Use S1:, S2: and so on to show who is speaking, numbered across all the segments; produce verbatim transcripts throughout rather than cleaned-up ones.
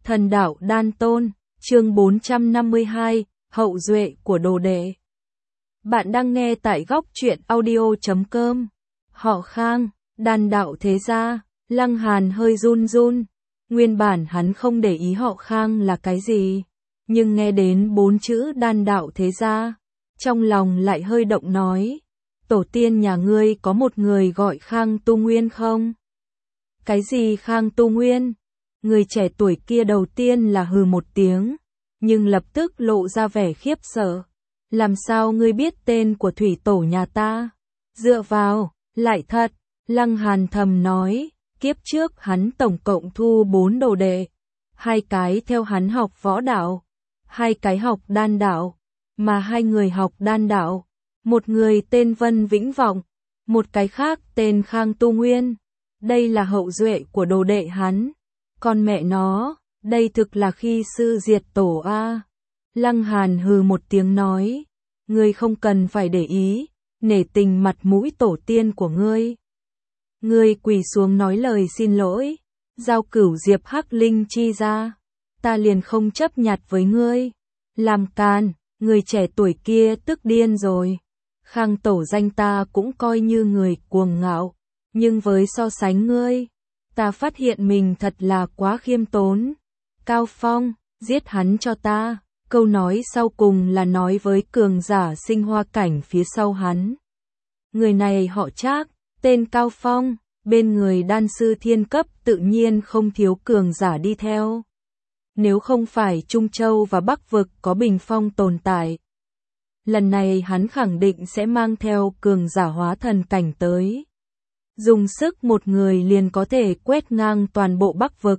S1: Thần đạo đan tôn, chương bốn trăm năm mươi hai, hậu duệ của đồ đệ. Bạn đang nghe tại góc truyện audio chấm com. Họ Khang, đan đạo thế gia, Lăng Hàn hơi run run. Nguyên bản hắn không để ý họ Khang là cái gì, nhưng nghe đến bốn chữ đan đạo thế gia, trong lòng lại hơi động nói. Tổ tiên nhà ngươi có một người gọi Khang Tu Nguyên không? Cái gì Khang Tu Nguyên? Người trẻ tuổi kia đầu tiên là hừ một tiếng, nhưng lập tức lộ ra vẻ khiếp sợ. Làm sao ngươi biết tên của thủy tổ nhà ta? Dựa vào, lại thật, Lăng Hàn thầm nói, kiếp trước hắn tổng cộng thu bốn đồ đệ, hai cái theo hắn học võ đạo, hai cái học đan đạo, mà hai người học đan đạo, một người tên Vân Vĩnh Vọng, một cái khác tên Khang Tu Nguyên. Đây là hậu duệ của đồ đệ hắn. Con mẹ nó, đây thực là khi sư diệt tổ a. Lăng Hàn hừ một tiếng nói, ngươi không cần phải để ý, nể tình mặt mũi tổ tiên của ngươi. Ngươi quỳ xuống nói lời xin lỗi, giao cửu diệp hắc linh chi ra, ta liền không chấp nhặt với ngươi. Làm càn, người trẻ tuổi kia tức điên rồi. Khang tổ danh ta cũng coi như người cuồng ngạo, nhưng với so sánh ngươi, ta phát hiện mình thật là quá khiêm tốn. Cao Phong, giết hắn cho ta. Câu nói sau cùng là nói với cường giả sinh hoa cảnh phía sau hắn. Người này họ Trác, tên Cao Phong, bên người đan sư thiên cấp tự nhiên không thiếu cường giả đi theo. Nếu không phải Trung Châu và Bắc Vực có bình phong tồn tại, lần này hắn khẳng định sẽ mang theo cường giả hóa thần cảnh tới. Dùng sức một người liền có thể quét ngang toàn bộ Bắc Vực.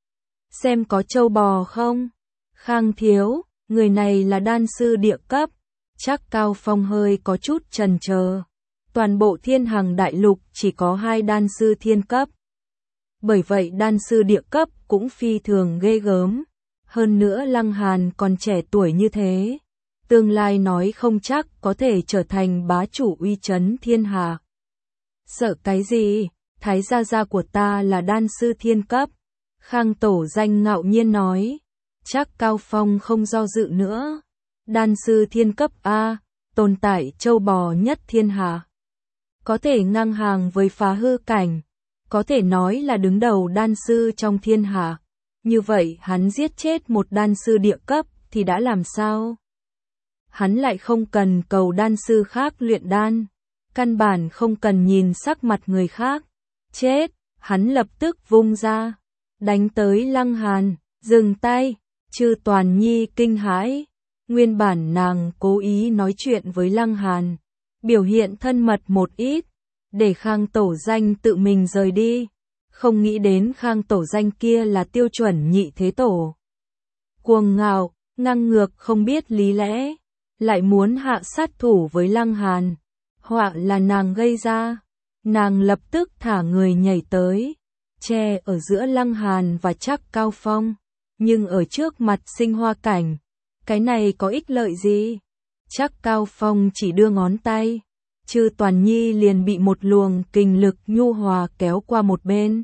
S1: Xem có châu bò không? Khang thiếu, người này là đan sư địa cấp. Chắc Cao Phong hơi có chút chần chờ. Toàn bộ thiên hằng đại lục chỉ có hai đan sư thiên cấp. Bởi vậy đan sư địa cấp cũng phi thường ghê gớm. Hơn nữa Lăng Hàn còn trẻ tuổi như thế, tương lai nói không chắc có thể trở thành bá chủ uy chấn thiên hạ. Sợ cái gì, thái gia gia của ta là đan sư thiên cấp. Khang tổ danh ngạo nhiên nói. Chắc Cao Phong không do dự nữa. Đan sư thiên cấp A, tồn tại châu bò nhất thiên hạ. Có thể ngang hàng với phá hư cảnh, có thể nói là đứng đầu đan sư trong thiên hạ. Như vậy hắn giết chết một đan sư địa cấp thì đã làm sao? Hắn lại không cần cầu đan sư khác luyện đan, căn bản không cần nhìn sắc mặt người khác. Chết, hắn lập tức vung ra, đánh tới Lăng Hàn, dừng tay. Chư Toàn Nhi kinh hãi, nguyên bản nàng cố ý nói chuyện với Lăng Hàn, biểu hiện thân mật một ít, để Khang tổ danh tự mình rời đi. Không nghĩ đến Khang tổ danh kia là tiêu chuẩn nhị thế tổ. Cuồng ngạo, ngang ngược không biết lý lẽ, lại muốn hạ sát thủ với Lăng Hàn. Họa là nàng gây ra. Nàng lập tức thả người nhảy tới, che ở giữa Lăng Hàn và Trác Cao Phong. Nhưng ở trước mặt sinh hoa cảnh, cái này có ích lợi gì? Trác Cao Phong chỉ đưa ngón tay, Chư Toàn Nhi liền bị một luồng kình lực nhu hòa kéo qua một bên.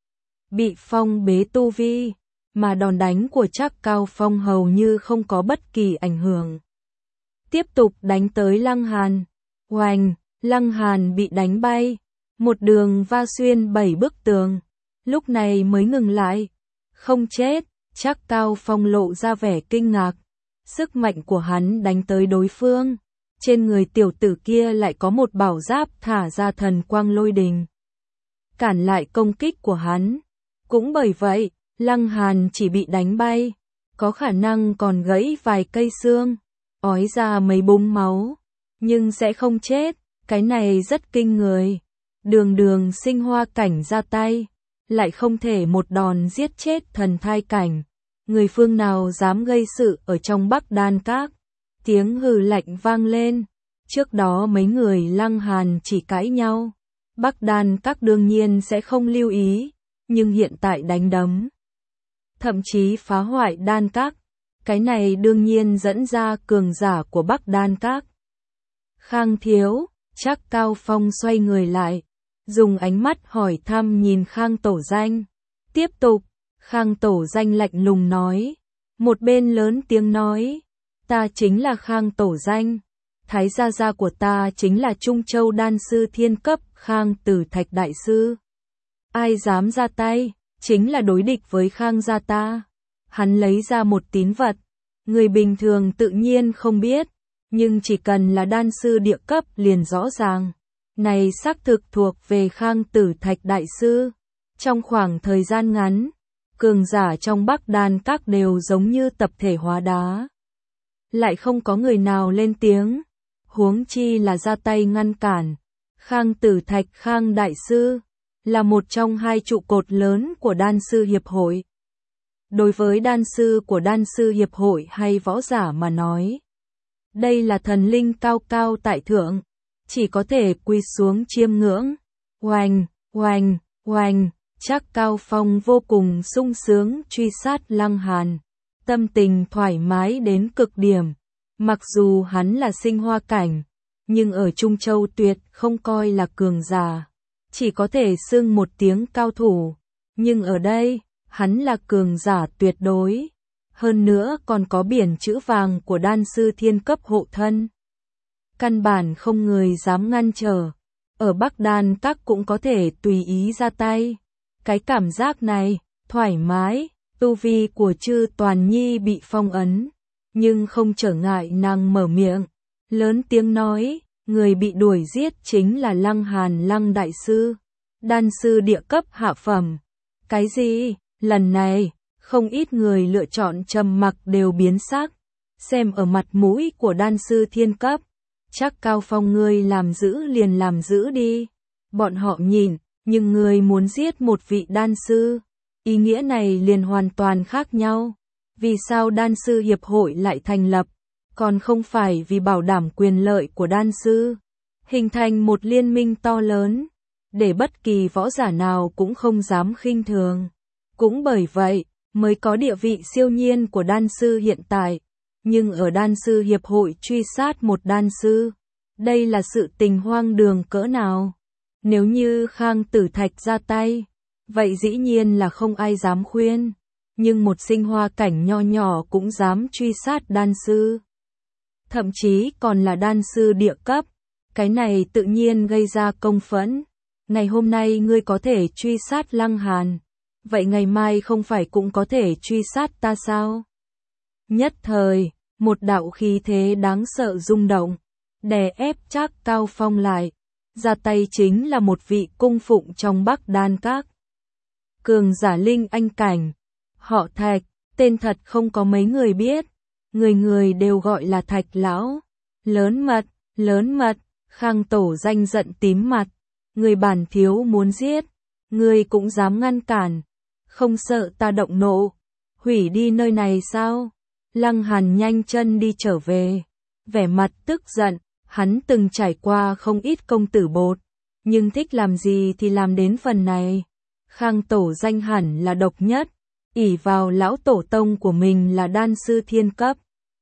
S1: Bị phong bế tu vi, mà đòn đánh của Trác Cao Phong hầu như không có bất kỳ ảnh hưởng. Tiếp tục đánh tới Lăng Hàn. Oành, Lăng Hàn bị đánh bay, một đường va xuyên bảy bức tường, lúc này mới ngừng lại. Không chết. Trác Cao Phong lộ ra vẻ kinh ngạc, sức mạnh của hắn đánh tới đối phương, trên người tiểu tử kia lại có một bảo giáp thả ra thần quang lôi đình, cản lại công kích của hắn. Cũng bởi vậy, Lăng Hàn chỉ bị đánh bay, có khả năng còn gãy vài cây xương, ói ra mấy búng máu, nhưng sẽ không chết, cái này rất kinh người. Đường đường sinh hoa cảnh ra tay, lại không thể một đòn giết chết thần thai cảnh. Người phương nào dám gây sự ở trong Bắc Đan Các? Tiếng hừ lạnh vang lên. Trước đó mấy người Lăng Hàn chỉ cãi nhau, Bắc Đan Các đương nhiên sẽ không lưu ý, nhưng hiện tại đánh đấm, thậm chí phá hoại Đan Các, cái này đương nhiên dẫn ra cường giả của Bắc Đan Các. Khang thiếu, Trác Cao Phong xoay người lại, dùng ánh mắt hỏi thăm nhìn Khang tổ danh. Tiếp tục, Khang Tổ Danh lạnh lùng nói. Một bên lớn tiếng nói. Ta chính là Khang Tổ Danh. Thái gia gia của ta chính là Trung Châu đan sư thiên cấp Khang Tử Thạch đại sư. Ai dám ra tay, chính là đối địch với Khang gia ta. Hắn lấy ra một tín vật. Người bình thường tự nhiên không biết, nhưng chỉ cần là đan sư địa cấp liền rõ ràng. Này xác thực thuộc về Khang Tử Thạch đại sư. Trong khoảng thời gian ngắn, cường giả trong Bắc Đan các đều giống như tập thể hóa đá. Lại không có người nào lên tiếng, huống chi là ra tay ngăn cản. Khang Tử Thạch Khang đại sư là một trong hai trụ cột lớn của đan sư hiệp hội. Đối với đan sư của đan sư hiệp hội hay võ giả mà nói, đây là thần linh cao cao tại thượng, chỉ có thể quỳ xuống chiêm ngưỡng. Oanh, oanh, oanh, Trác Cao Phong vô cùng sung sướng truy sát Lăng Hàn, tâm tình thoải mái đến cực điểm. Mặc dù hắn là sinh hoa cảnh, nhưng ở Trung Châu tuyệt không coi là cường giả, chỉ có thể xưng một tiếng cao thủ, nhưng ở đây, hắn là cường giả tuyệt đối, hơn nữa còn có biển chữ vàng của đan sư thiên cấp hộ thân. Căn bản không người dám ngăn trở, ở Bắc Đan các cũng có thể tùy ý ra tay. Cái cảm giác này, thoải mái, tu vi của Chư Toàn Nhi bị phong ấn, nhưng không trở ngại nàng mở miệng, lớn tiếng nói, người bị đuổi giết chính là Lăng Hàn Lăng đại sư, đan sư địa cấp hạ phẩm. Cái gì? Lần này, không ít người lựa chọn trầm mặc đều biến sắc, xem ở mặt mũi của đan sư thiên cấp, chắc Cao Phong ngươi làm giữ liền làm giữ đi. Bọn họ nhìn, nhưng người muốn giết một vị đan sư, ý nghĩa này liền hoàn toàn khác nhau. Vì sao đan sư hiệp hội lại thành lập, còn không phải vì bảo đảm quyền lợi của đan sư, hình thành một liên minh to lớn, để bất kỳ võ giả nào cũng không dám khinh thường. Cũng bởi vậy, mới có địa vị siêu nhiên của đan sư hiện tại, nhưng ở đan sư hiệp hội truy sát một đan sư, đây là sự tình hoang đường cỡ nào. Nếu như Khang Tử Thạch ra tay, vậy dĩ nhiên là không ai dám khuyên, nhưng một sinh hoa cảnh nho nhỏ cũng dám truy sát đan sư. Thậm chí còn là đan sư địa cấp, cái này tự nhiên gây ra công phẫn. Ngày hôm nay ngươi có thể truy sát Lăng Hàn, vậy ngày mai không phải cũng có thể truy sát ta sao? Nhất thời, một đạo khí thế đáng sợ rung động, đè ép Trác Cao Phong lại. Ra tay chính là một vị cung phụng trong Bắc Đan các. Cường giả linh anh cảnh, họ Thạch, tên thật không có mấy người biết, người người đều gọi là Thạch lão. Lớn mật, lớn mật, Khang Tổ Danh giận tím mặt, người bản thiếu muốn giết, người cũng dám ngăn cản, không sợ ta động nộ, hủy đi nơi này sao? Lăng Hàn nhanh chân đi trở về, vẻ mặt tức giận. Hắn từng trải qua không ít công tử bột, nhưng thích làm gì thì làm đến phần này. Khang Tổ Danh hẳn là độc nhất, ỷ vào lão tổ tông của mình là đan sư thiên cấp.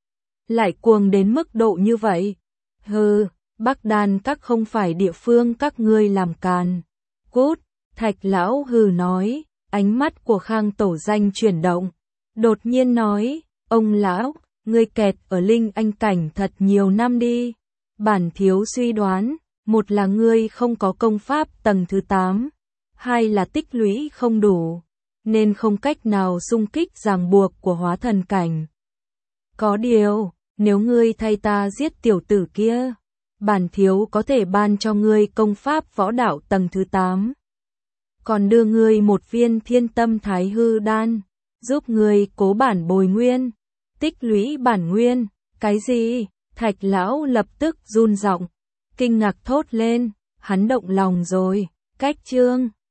S1: Lại cuồng đến mức độ như vậy. Hừ, Bắc Đan các không phải địa phương các ngươi làm càn. Cút, Thạch lão hừ nói, ánh mắt của Khang Tổ Danh chuyển động. Đột nhiên nói, ông lão, ngươi kẹt ở linh anh cảnh thật nhiều năm đi. Bản thiếu suy đoán, một là ngươi không có công pháp tầng thứ tám, hai là tích lũy không đủ, nên không cách nào xung kích ràng buộc của hóa thần cảnh. Có điều, nếu ngươi thay ta giết tiểu tử kia, bản thiếu có thể ban cho ngươi công pháp võ đạo tầng thứ tám. Còn đưa ngươi một viên thiên tâm thái hư đan, giúp ngươi cố bản bồi nguyên, tích lũy bản nguyên. Cái gì? Thạch lão lập tức run giọng, kinh ngạc thốt lên, hắn động lòng rồi. Cách chương